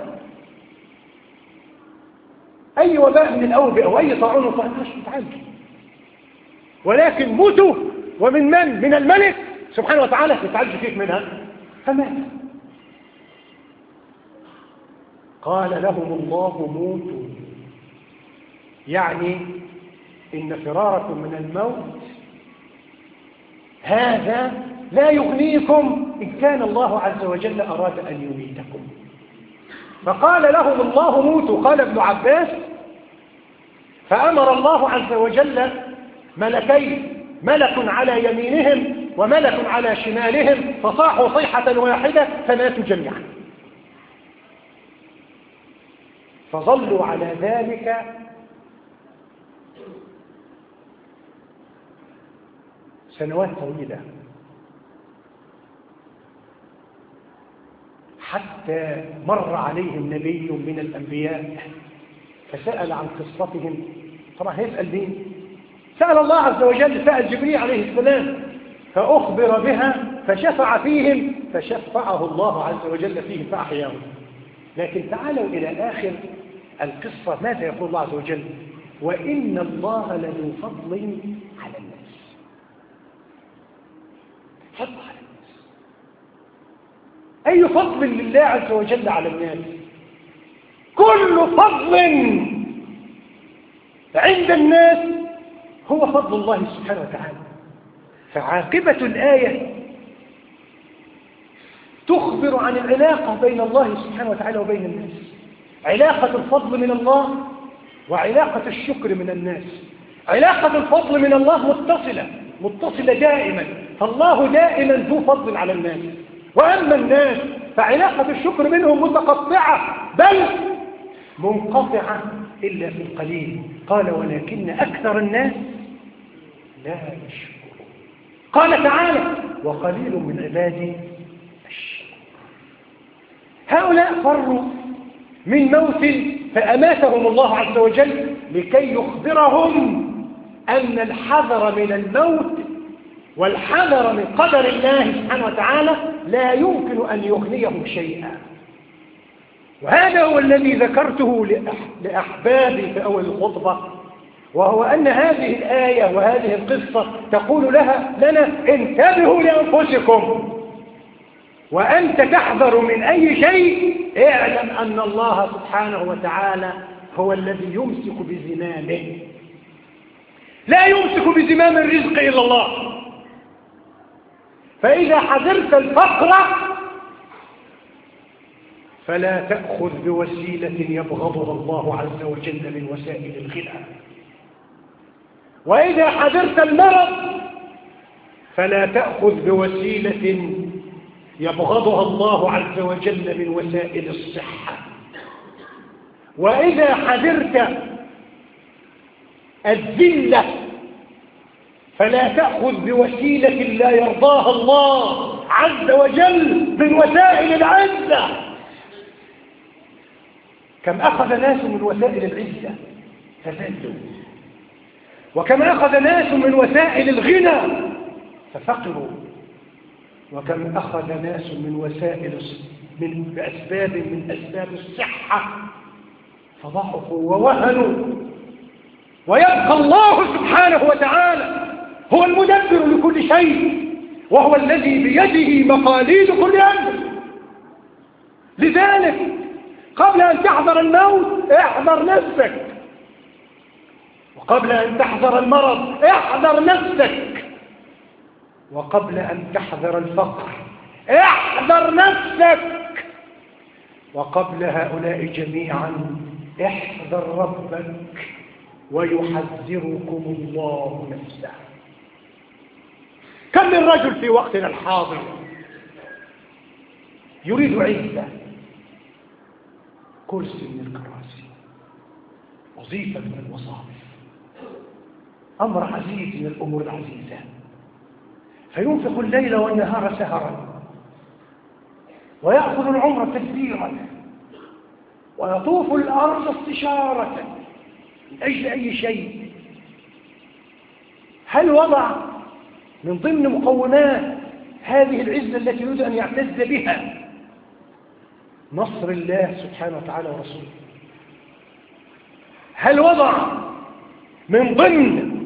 أي وباء من الأوبئة أو أي طاعون وطاعون يتعالج. ولكن موتوا ومن من؟ من الملك سبحانه وتعالى، يتعالج كيف منها؟ فمات. قال لهم الله موتوا، يعني إن فراركم من الموت هذا لا يغنيكم إن كان الله عز وجل أراد أن يميتكم. فقال لهم الله موتوا. قال ابن عباس: فأمر الله عز وجل ملكين، ملك على يمينهم وملك على شمالهم، فصاحوا صيحة واحدة فماتوا جميعا. فظلوا على ذلك سنوات طويلة، حتى مر عليهم نبي من الأنبياء فسأل عن قصتهم. طبعا هيسأل مين؟ سأل الله عز وجل، سأل جبريل عليه السلام، فأخبر بها فشفع فيهم، فشفعه الله عز وجل فيهم فأحياهم. لكن تعالوا إلى آخر القصة، ماذا يقول الله عز وجل؟ وإن الله لذو فضل على الناس. فضل على الناس، أي فضل لله عز وجل على الناس؟ كل فضل عند الناس هو فضل الله سبحانه وتعالى. فعاقبة الآية تخبر عن العلاقة بين الله سبحانه وتعالى وبين الناس، علاقة الفضل من الله وعلاقة الشكر من الناس. علاقة الفضل من الله متصلة متصلة دائما، فالله دائما ذو فضل على الناس. وأما الناس فعلاقة الشكر منهم متقطعة بل منقطعة إلا في القليل. قال ولكن أكثر الناس لا يشكرون. قال تعالى وقليل من عبادي الشكور. هؤلاء فروا من موت فأماتهم الله عز وجل لكي يخبرهم أن الحذر من الموت والحذر من قدر الله سبحانه وتعالى لا يمكن أن يغنيهم شيئا. وهذا هو الذي ذكرته لأحبابي في أول الخطبة، وهو أن هذه الآية وهذه القصة تقول لها لنا انتبهوا لأنفسكم، وأنت تحذر من أي شيء اعلم أن الله سبحانه وتعالى هو الذي يمسك بزمامه. لا يمسك بزمام الرزق إلا الله. فإذا حذرت الفقر فلا تأخذ بوسيلة يبغضها الله عز وجل من وسائل الغنى. وإذا حذرت المرض فلا تأخذ بوسيلة يبغضها الله عز وجل من وسائل الصحة. وإذا حذرت الذلة فلا تأخذ بوسيلة لا يرضاها الله عز وجل من وسائل العزة. كم أخذ ناس من وسائل العزة فذلوا، وكم أخذ ناس من وسائل الغنى ففقروا، وكم أخذ ناس من وسائل من بأسباب من أسباب الصحة فضعفوا ووهنوا. ويبقى الله سبحانه وتعالى هو المدبر لكل شيء، وهو الذي بيده مقاليد كل أمر. لذلك قبل أن تحذر الموت احذر نفسك، وقبل أن تحذر المرض احذر نفسك، وقبل أن تحذر الفقر احذر نفسك، وقبل هؤلاء جميعا احذر ربك ويحذركم الله نفسه. كم من رجل في وقتنا الحاضر يريد عزة، كرسي من الكراسي، وظيفة من الوظائف، أمر عزيز من الأمور العزيزة، فينفق الليل والنهار سهرا، ويأخذ العمر تدبيرا، ويطوف الأرض استشارة من أجل أي شيء. هل وضع من ضمن مقومات هذه العزة التي يريد أن يعتز بها نصر الله سبحانه وتعالى ورسوله. هل وضع من ضمن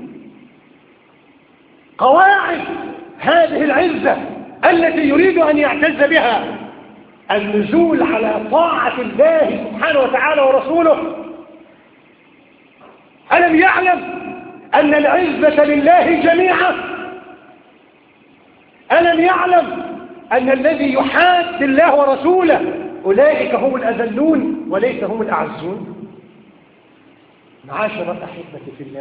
قواعد هذه العزة التي يريد أن يعتز بها النزول على طاعة الله سبحانه وتعالى ورسوله؟ ألم يعلم أن العزة لله جميعا؟ ألم يعلم أن الذي يحاد الله ورسوله أولئك هم الأذلون وليس هم الأعزون؟ معاشر الأحبة في الله،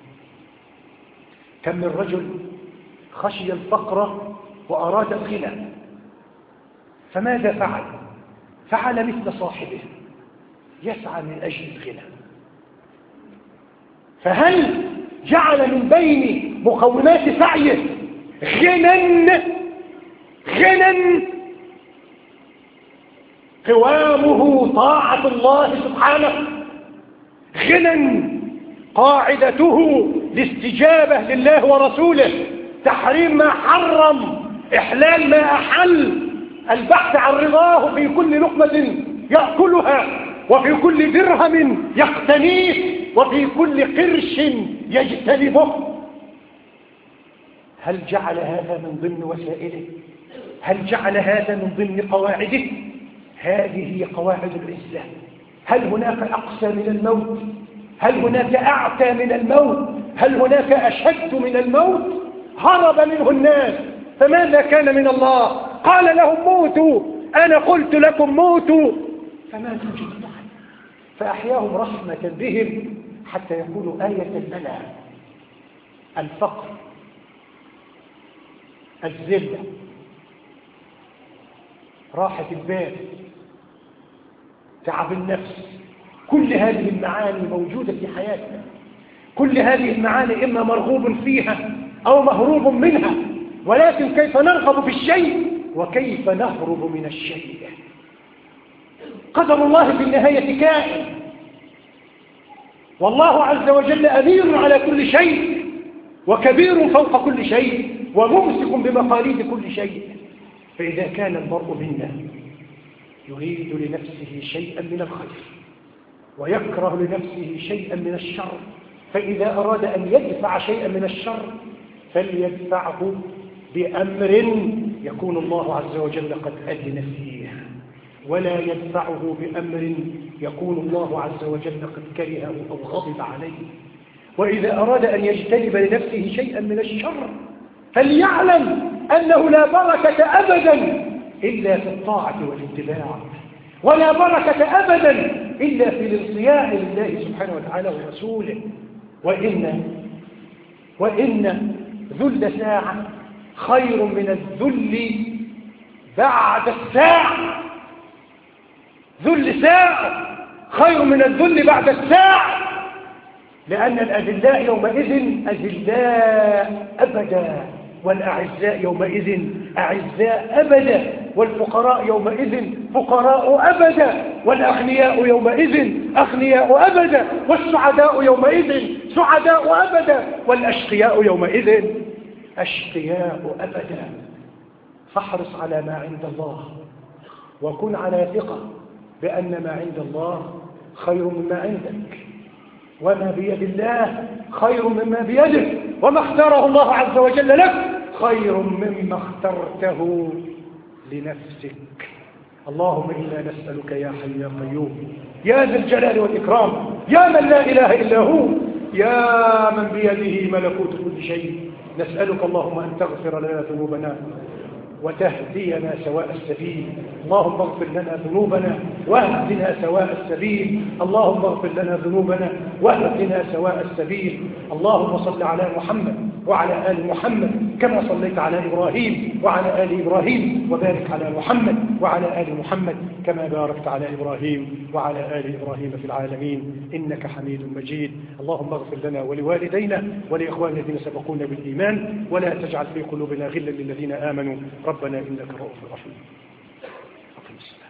كم من رجل خشي الفقر وأراد الغنى، فماذا فعل؟ فعل مثل صاحبه، يسعى من أجل الغنى. فهل جعل من بين مقومات سعيه غنى غنى قوامه طاعة الله سبحانه، غنى قاعدته الاستجابة لله ورسوله، تحريم ما حرم، إحلال ما أحل، البحث عن رضاه في كل لقمة يأكلها، وفي كل درهم يقتنيه، وفي كل قرش يجتنبه؟ هل جعل هذا من ضمن وسائله؟ هل جعل هذا من ضمن قواعده؟ هذه هي قواعد العزة. هل هناك أقسى من الموت؟ هل هناك أعتى من الموت؟ هل هناك أشد من الموت؟ هرب منه الناس، فماذا كان من الله؟ قال لهم موتوا، أنا قلت لكم موتوا، فماتوا جميعا، فأحياهم رحمة بهم حتى يكونوا آية لنا. الفقر، الذلة، راحة البال، تعب النفس، كل هذه المعاني موجودة في حياتنا. كل هذه المعاني إما مرغوب فيها أو مهروب منها، ولكن كيف نرغب في الشيء وكيف نهرب من الشيء. قدر الله في النهاية كائن، والله عز وجل أمير على كل شيء، وكبير فوق كل شيء، وممسك بمقاليد كل شيء. فإذا كان المرء منا يريد لنفسه شيئا من الخير ويكره لنفسه شيئا من الشر، فإذا أراد أن يدفع شيئا من الشر فليدفعه بأمر يكون الله عز وجل قد أذن فيه، ولا يدفعه بأمر يكون الله عز وجل قد كرهه أو غضب عليه. وإذا أراد أن يجتنب لنفسه شيئا من الشر فليعلم أنه لا بركة أبدا إلا في الطاعة والاتباع، ولا بركة أبدا إلا في الانصياع لله سبحانه وتعالى ورسوله. وإن وإن ذل ساعة خير من الذل بعد الساعة. ذل ساعة خير من الذل بعد الساعة، لأن الأذلاء يومئذ أذلاء أبدا، والأعزاء يومئذ أعزاء أبدا، والفقراء يومئذ فقراء أبدا، والأغنياء يومئذ أغنياء أبدا، والسعداء يومئذ سعداء أبدا، والأشقياء يومئذ أشقياء أبدا. فاحرص على ما عند الله، وكن على ثقة بأن ما عند الله خير مما عندك، وما بيد الله خير مما بيدك، وما اختاره الله عز وجل لك خير مما اخترته لنفسك. اللهم إنا نسألك يا حي يا قيوم يا ذا الجلال والإكرام يا من لا إله إلا هو يا من بيده ملكوت كل شيء، نسألك اللهم أن تغفر لنا ذنوبنا وتهدينا سواء السبيل. اللهم اغفر لنا ذنوبنا واهدنا سواء السبيل. اللهم اغفر لنا ذنوبنا واهدنا سواء السبيل. اللهم صل على محمد وعلى آل محمد كما صليت على إبراهيم وعلى آل إبراهيم، وبارك على محمد وعلى آل محمد كما باركت على إبراهيم وعلى آل إبراهيم في العالمين إنك حميد مجيد. اللهم اغفر لنا ولوالدينا ولإخواننا الذين سبقونا بالإيمان، ولا تجعل في قلوبنا غلا للذين آمنوا ربنا إنك رؤوف رحيم. أقم الصلاة.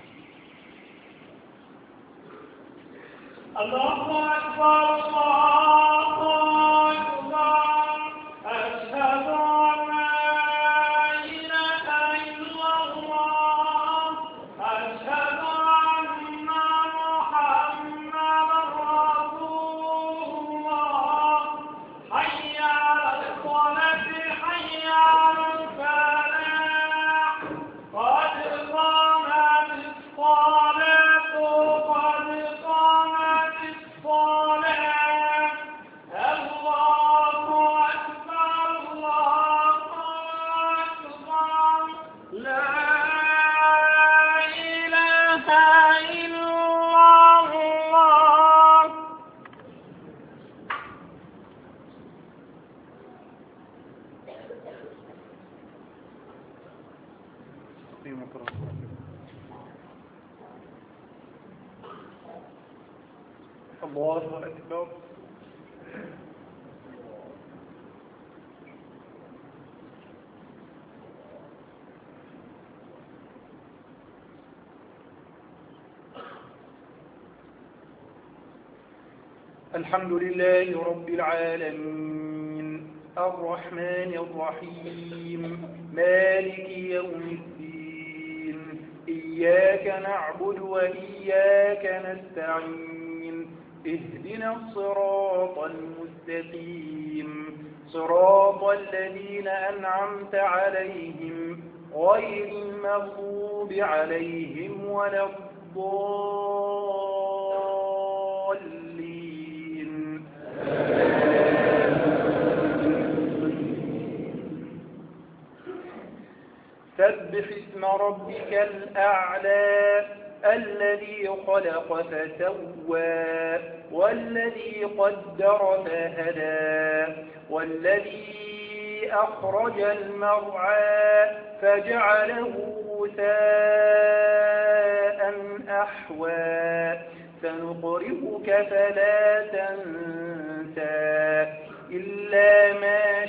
الله أكبر الله أكبر أشهد أن لا الله أكبر. الحمد لله رب العالمين الرحمن الرحيم مالك يوم الدين إياك نعبد وإياك نستعين اهدنا الصراط المستقيم صراط الذين أنعمت عليهم غير المغضوب عليهم ولا الضالين. سبح اسم ربك الأعلى الذي خلق فسوى والذي قدر فهدى والذي أخرج المرعى فجعله غثاء أحوى سنقرئك فلا تنسى إلا ما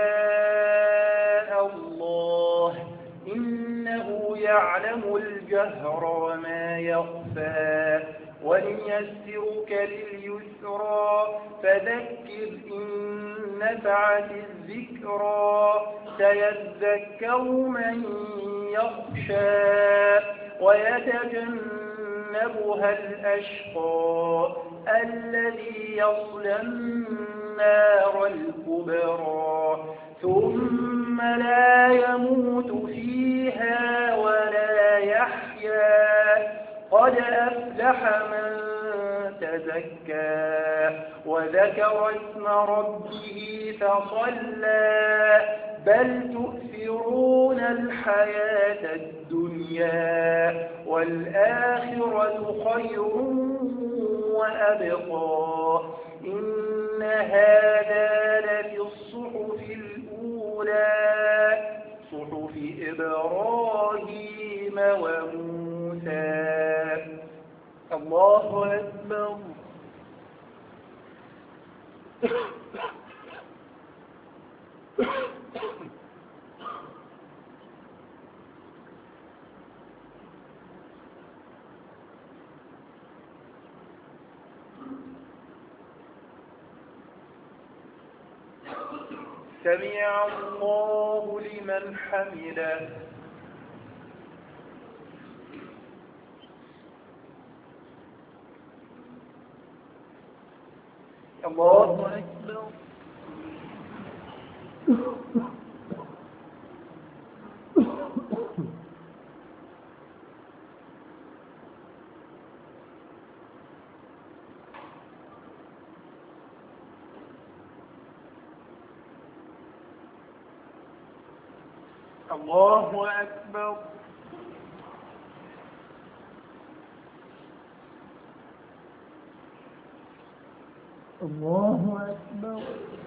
شاء الله إنه يعلم الجهر وما يخفى وليسرك لليسرى فذكر إن نفعت الذكرى سيذكر من يخشى ويتجنبها الأشقى الذي يصلى النار الكبرى ثم لا يموت فيها ولا يحيا قد أفلح من تزكى وذكر اسم ربه فصلى بل تؤثرون الحياة الدنيا والآخرة خير وأبقى إن هذا لفي الصحف الأولى صحف إبراهيم وموسى. الله أكبر. سمع الله لمن حمده. الله أكبر. الله أكبر. الله أكبر.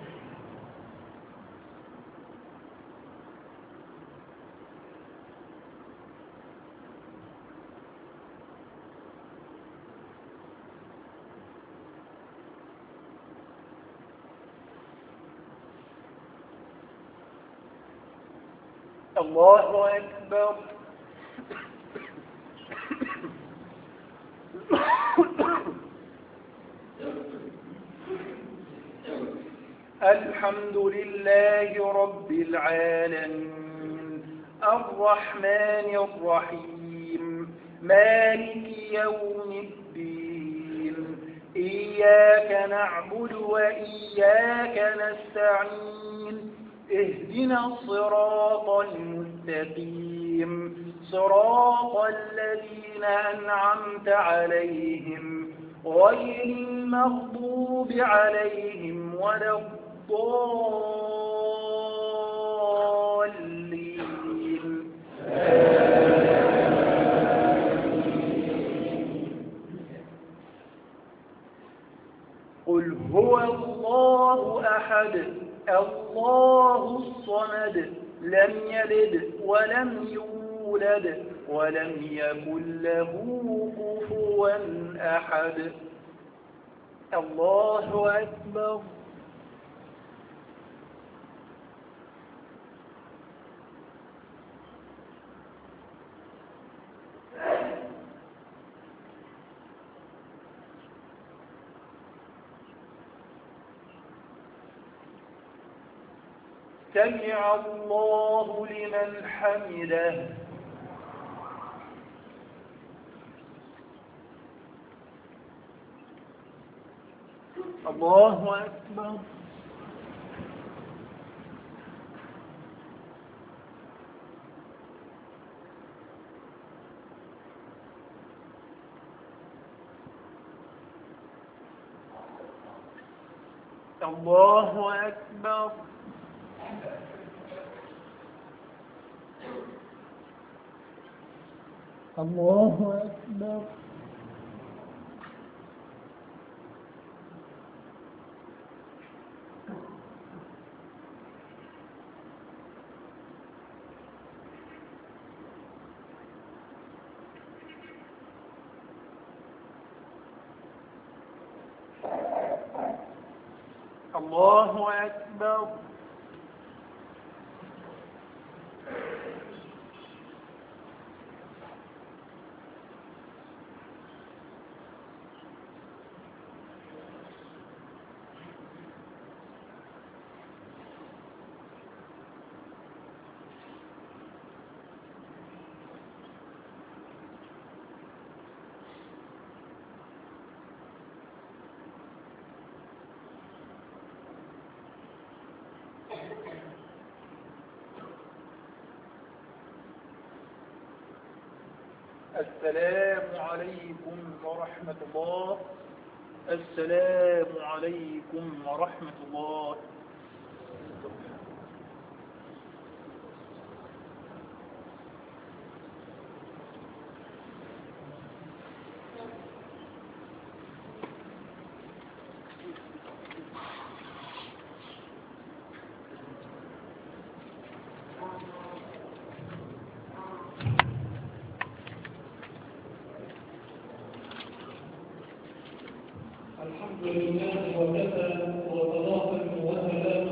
الله أكبر. الحمد لله رب العالمين الرحمن الرحيم مالك يوم الدين إياك نعبد وإياك نستعين اهدنا الصراط المستقيم صراط الذين أنعمت عليهم غير المغضوب عليهم ولا الضالين. قل هو الله أحد الله الصمد لم يلد ولم يولد يولد ولم يكن له كفوا أحد. الله أكبر. سمع الله لمن حمده. الله أكبر. الله أكبر. الله أكبر. الله أكبر. السلام عليكم ورحمة الله. السلام عليكم ورحمة الله. الحمد لله وكفى وصلاة وسلام